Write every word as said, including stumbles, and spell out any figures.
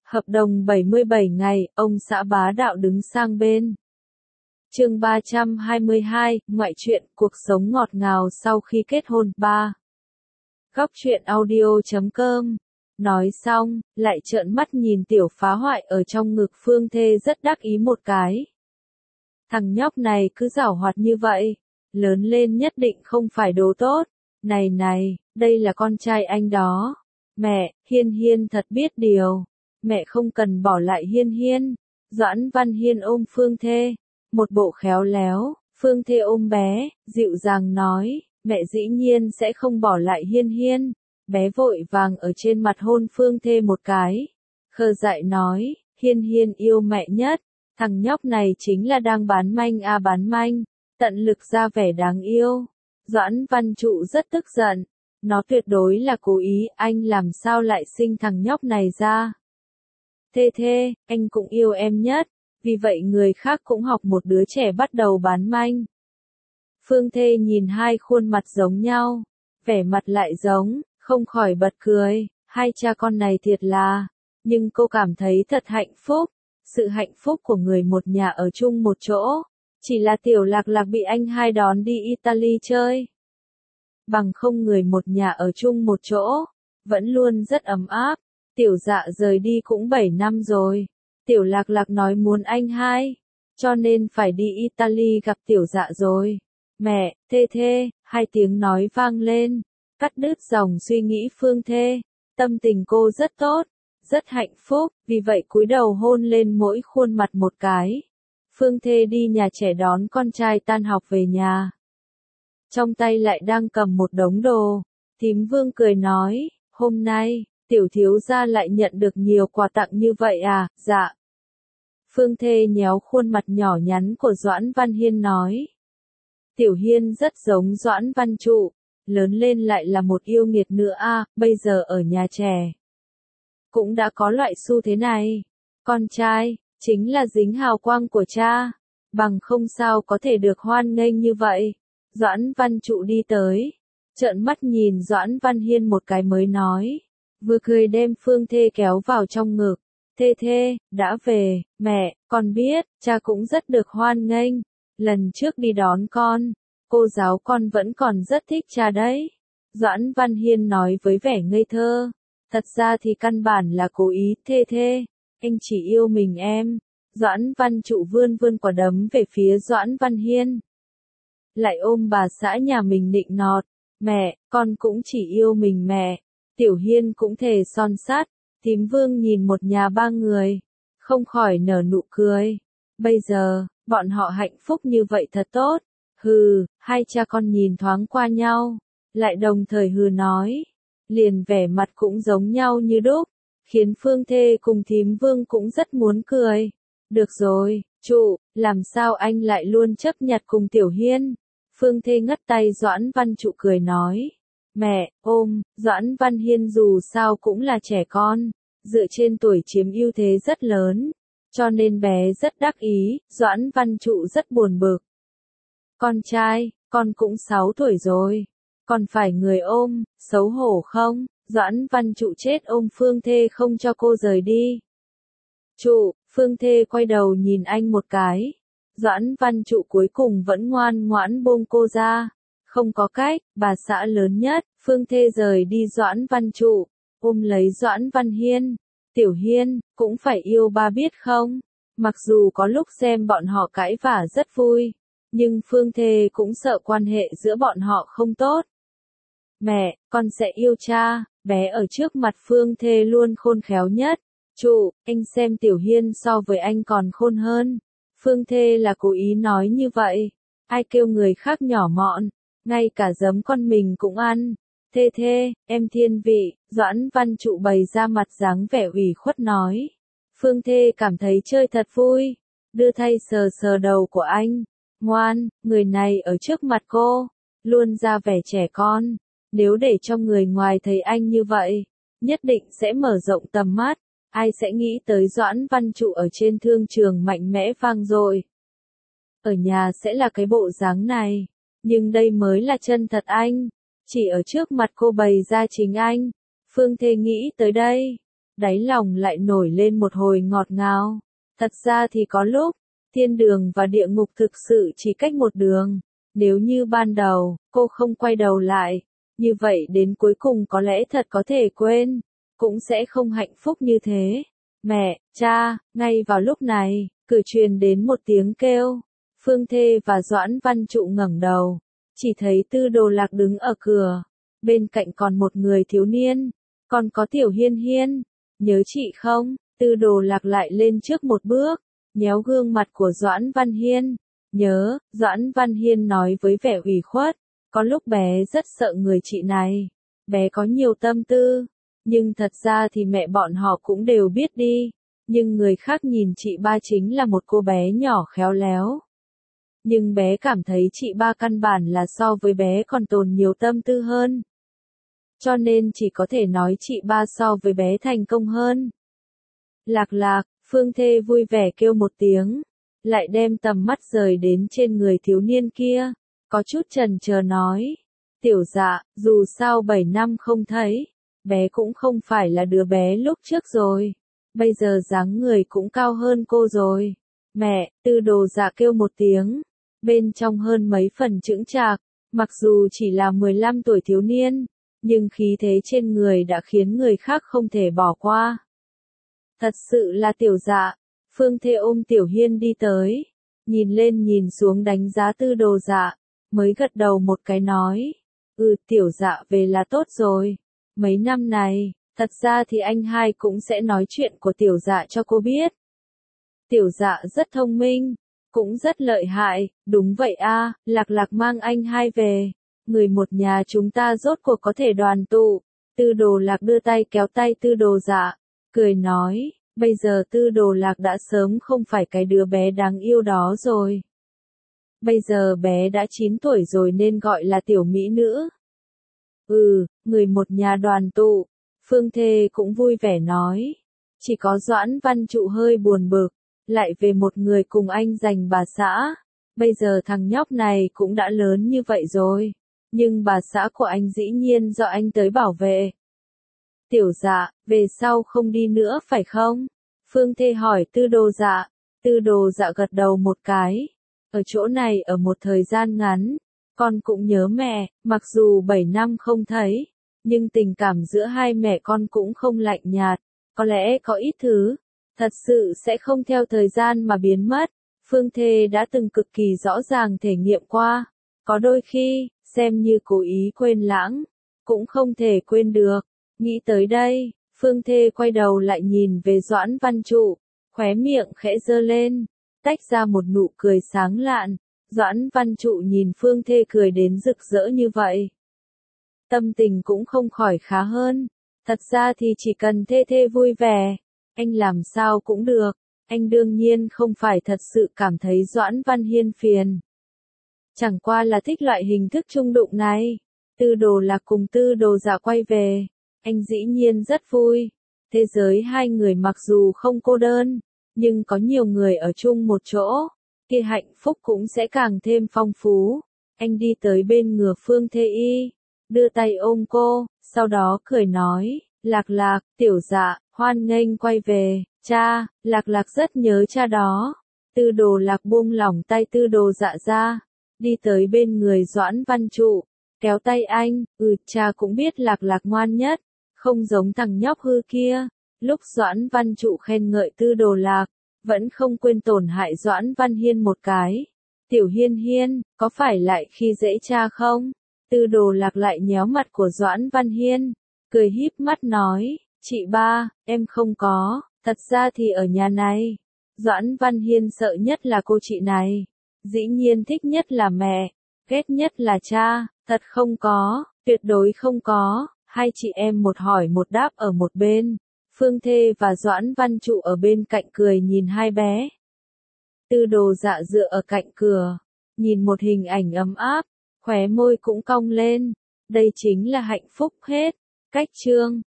Hợp đồng bảy mươi bảy ngày, ông xã bá đạo đứng sang bên. Chương ba trăm hai mươi hai, ngoại truyện, cuộc sống ngọt ngào sau khi kết hôn. ba. Góc truyện audio chấm com. Nói xong, lại trợn mắt nhìn tiểu phá hoại ở trong ngực Phương Thê rất đắc ý một cái. Thằng nhóc này cứ giảo hoạt như vậy, lớn lên nhất định không phải đồ tốt. Này này, đây là con trai anh đó. Mẹ, Hiên Hiên thật biết điều. Mẹ không cần bỏ lại Hiên Hiên. Doãn Văn Hiên ôm Phương Thê. Một bộ khéo léo, Phương Thê ôm bé, dịu dàng nói, mẹ dĩ nhiên sẽ không bỏ lại Hiên Hiên. Bé vội vàng ở trên mặt hôn Phương Thê một cái. Khờ dại nói, Hiên Hiên yêu mẹ nhất. Thằng nhóc này chính là đang bán manh à bán manh. Tận lực ra vẻ đáng yêu. Doãn Văn Trụ rất tức giận. Nó tuyệt đối là cố ý, anh làm sao lại sinh thằng nhóc này ra. Thê Thê, anh cũng yêu em nhất. Vì vậy người khác cũng học một đứa trẻ bắt đầu bán manh. Phương Thê nhìn hai khuôn mặt giống nhau, vẻ mặt lại giống, không khỏi bật cười, hai cha con này thiệt là, nhưng cô cảm thấy thật hạnh phúc, sự hạnh phúc của người một nhà ở chung một chỗ, chỉ là tiểu lạc lạc bị anh hai đón đi Italy chơi. Bằng không người một nhà ở chung một chỗ, vẫn luôn rất ấm áp, tiểu dạ rời đi cũng bảy năm rồi. Tiểu lạc lạc nói muốn anh hai, cho nên phải đi Italy gặp tiểu dạ rồi. Mẹ, Thê Thê, hai tiếng nói vang lên, cắt đứt dòng suy nghĩ Phương Thê. Tâm tình cô rất tốt, rất hạnh phúc, vì vậy cúi đầu hôn lên mỗi khuôn mặt một cái. Phương Thê đi nhà trẻ đón con trai tan học về nhà. Trong tay lại đang cầm một đống đồ, Thím Vương cười nói, hôm nay, tiểu thiếu gia lại nhận được nhiều quà tặng như vậy à, dạ. Phương Thê nhéo khuôn mặt nhỏ nhắn của Doãn Văn Hiên nói. Tiểu Hiên rất giống Doãn Văn Trụ, lớn lên lại là một yêu nghiệt nữa a, bây giờ ở nhà trẻ. Cũng đã có loại xu thế này. Con trai, chính là dính hào quang của cha, bằng không sao có thể được hoan nghênh như vậy. Doãn Văn Trụ đi tới, trợn mắt nhìn Doãn Văn Hiên một cái mới nói, vừa cười đem Phương Thê kéo vào trong ngực. Thê Thê, đã về, mẹ, con biết, cha cũng rất được hoan nghênh. Lần trước đi đón con, cô giáo con vẫn còn rất thích cha đấy. Doãn Văn Hiên nói với vẻ ngây thơ. Thật ra thì căn bản là cố ý. Thê Thê, anh chỉ yêu mình em. Doãn Văn Trụ vươn vươn quả đấm về phía Doãn Văn Hiên. Lại ôm bà xã nhà mình nịnh nọt. Mẹ, con cũng chỉ yêu mình mẹ. Tiểu Hiên cũng thề son sắt. Thím Vương nhìn một nhà ba người, không khỏi nở nụ cười. Bây giờ, bọn họ hạnh phúc như vậy thật tốt. Hừ, hai cha con nhìn thoáng qua nhau, lại đồng thời hừ nói. Liền vẻ mặt cũng giống nhau như đúc, khiến Phương Thê cùng Thím Vương cũng rất muốn cười. Được rồi, Trụ, làm sao anh lại luôn chấp nhặt cùng Tiểu Hiên? Phương Thê ngắt tay Doãn Văn Trụ cười nói. Mẹ, ôm, Doãn Văn Hiên dù sao cũng là trẻ con, dựa trên tuổi chiếm ưu thế rất lớn, cho nên bé rất đắc ý, Doãn Văn Trụ rất buồn bực. Con trai, con cũng sáu tuổi rồi, còn phải người ôm, xấu hổ không? Doãn Văn Trụ chết ôm Phương Thê không cho cô rời đi. Trụ, Phương Thê quay đầu nhìn anh một cái. Doãn Văn Trụ cuối cùng vẫn ngoan ngoãn buông cô ra. Không có cách, bà xã lớn nhất, Phương Thê rời đi Doãn Văn Trụ, ôm lấy Doãn Văn Hiên. Tiểu Hiên, cũng phải yêu ba biết không? Mặc dù có lúc xem bọn họ cãi vả rất vui, nhưng Phương Thê cũng sợ quan hệ giữa bọn họ không tốt. Mẹ, con sẽ yêu cha, bé ở trước mặt Phương Thê luôn khôn khéo nhất. Trụ, anh xem Tiểu Hiên so với anh còn khôn hơn. Phương Thê là cố ý nói như vậy. Ai kêu người khác nhỏ mọn, ngay cả giấm con mình cũng ăn. Thê Thê, em thiên vị, Doãn Văn Trụ bày ra mặt dáng vẻ ủy khuất nói. Phương Thê cảm thấy chơi thật vui, đưa tay sờ sờ đầu của anh. Ngoan, người này ở trước mặt cô, luôn ra vẻ trẻ con. Nếu để cho người ngoài thấy anh như vậy, nhất định sẽ mở rộng tầm mắt. Ai sẽ nghĩ tới Doãn Văn Trụ ở trên thương trường mạnh mẽ vang dội. Ở nhà sẽ là cái bộ dáng này, nhưng đây mới là chân thật anh. Chỉ ở trước mặt cô bày ra chính anh. Phương Thê nghĩ tới đây, đáy lòng lại nổi lên một hồi ngọt ngào. Thật ra thì có lúc, thiên đường và địa ngục thực sự chỉ cách một đường. Nếu như ban đầu, cô không quay đầu lại, như vậy đến cuối cùng có lẽ thật có thể quên, cũng sẽ không hạnh phúc như thế. Mẹ, cha, ngay vào lúc này, cửa truyền đến một tiếng kêu. Phương Thê và Doãn Văn Trụ ngẩng đầu, chỉ thấy Tư Đồ Lạc đứng ở cửa, bên cạnh còn một người thiếu niên, còn có Tiểu Hiên Hiên. Nhớ chị không? Tư Đồ Lạc lại lên trước một bước, nhéo gương mặt của Doãn Văn Hiên. Nhớ, Doãn Văn Hiên nói với vẻ ủy khuất, có lúc bé rất sợ người chị này, bé có nhiều tâm tư, nhưng thật ra thì mẹ bọn họ cũng đều biết đi, nhưng người khác nhìn chị ba chính là một cô bé nhỏ khéo léo. Nhưng bé cảm thấy chị ba căn bản là so với bé còn tồn nhiều tâm tư hơn. Cho nên chỉ có thể nói chị ba so với bé thành công hơn. Lạc Lạc, Phương Thê vui vẻ kêu một tiếng, lại đem tầm mắt rời đến trên người thiếu niên kia, có chút chần chờ nói. Tiểu Dạ, dù sao bảy năm không thấy, bé cũng không phải là đứa bé lúc trước rồi, bây giờ dáng người cũng cao hơn cô rồi. Mẹ, Tư Đồ Dạ kêu một tiếng, bên trong hơn mấy phần chững chạc, mặc dù chỉ là mười lăm tuổi thiếu niên, nhưng khí thế trên người đã khiến người khác không thể bỏ qua. Thật sự là Tiểu Dạ. Phương Thê ôm Tiểu Hiên đi tới, nhìn lên nhìn xuống đánh giá Tư Đồ Dạ, mới gật đầu một cái nói, ừ Tiểu Dạ về là tốt rồi, mấy năm này, thật ra thì anh hai cũng sẽ nói chuyện của Tiểu Dạ cho cô biết. Tiểu Dạ rất thông minh, cũng rất lợi hại, đúng vậy a, Lạc Lạc mang anh hai về, người một nhà chúng ta rốt cuộc có thể đoàn tụ. Tư Đồ Lạc đưa tay kéo tay Tư Đồ Dạ, cười nói. Bây giờ Tư Đồ Lạc đã sớm không phải cái đứa bé đáng yêu đó rồi. Bây giờ bé đã chín tuổi rồi nên gọi là tiểu mỹ nữ. Ừ, người một nhà đoàn tụ. Phương Thê cũng vui vẻ nói. Chỉ có Doãn Văn Trụ hơi buồn bực, lại về một người cùng anh giành bà xã. Bây giờ thằng nhóc này cũng đã lớn như vậy rồi, nhưng bà xã của anh dĩ nhiên do anh tới bảo vệ. Tiểu Dạ, về sau không đi nữa phải không? Phương Thê hỏi Tư Đồ Dạ. Tư Đồ Dạ gật đầu một cái. Ở chỗ này ở một thời gian ngắn, con cũng nhớ mẹ, mặc dù bảy năm không thấy, nhưng tình cảm giữa hai mẹ con cũng không lạnh nhạt, có lẽ có ít thứ, thật sự sẽ không theo thời gian mà biến mất. Phương Thê đã từng cực kỳ rõ ràng thể nghiệm qua, có đôi khi, xem như cố ý quên lãng, cũng không thể quên được. Nghĩ tới đây, Phương Thê quay đầu lại nhìn về Doãn Văn Trụ, khóe miệng khẽ giơ lên, tách ra một nụ cười sáng lạn. Doãn Văn Trụ nhìn Phương Thê cười đến rực rỡ như vậy, tâm tình cũng không khỏi khá hơn. Thật ra thì chỉ cần Thê Thê vui vẻ, anh làm sao cũng được. Anh đương nhiên không phải thật sự cảm thấy Doãn Văn Hiên phiền, chẳng qua là thích loại hình thức chung đụng này. Tư Đồ Lạc cùng Tư Đồ Dạ quay về, anh dĩ nhiên rất vui. Thế giới hai người mặc dù không cô đơn, nhưng có nhiều người ở chung một chỗ, kia hạnh phúc cũng sẽ càng thêm phong phú. Anh đi tới bên ngừa Phương Thê Y, đưa tay ôm cô, sau đó cười nói, Lạc Lạc, Tiểu Dạ, hoan nghênh quay về, cha. Lạc Lạc rất nhớ cha đó. Tư Đồ Lạc buông lỏng tay Tư Đồ Dạ ra, đi tới bên người Doãn Văn Trụ, kéo tay anh, ừ cha cũng biết Lạc Lạc ngoan nhất, không giống thằng nhóc hư kia. Lúc Doãn Văn Trụ khen ngợi Tư Đồ Lạc, vẫn không quên tổn hại Doãn Văn Hiên một cái. Tiểu Hiên Hiên, có phải lại khi dễ cha không? Tư Đồ Lạc lại nhéo mặt của Doãn Văn Hiên, cười híp mắt nói, chị ba, em không có, thật ra thì ở nhà này, Doãn Văn Hiên sợ nhất là cô chị này, dĩ nhiên thích nhất là mẹ, ghét nhất là cha, thật không có, tuyệt đối không có. Hai chị em một hỏi một đáp ở một bên, Phương Thê và Doãn Văn Trụ ở bên cạnh cười nhìn hai bé. Tư Đồ Dạ dựa ở cạnh cửa, nhìn một hình ảnh ấm áp, khóe môi cũng cong lên, đây chính là hạnh phúc hết. Cách chương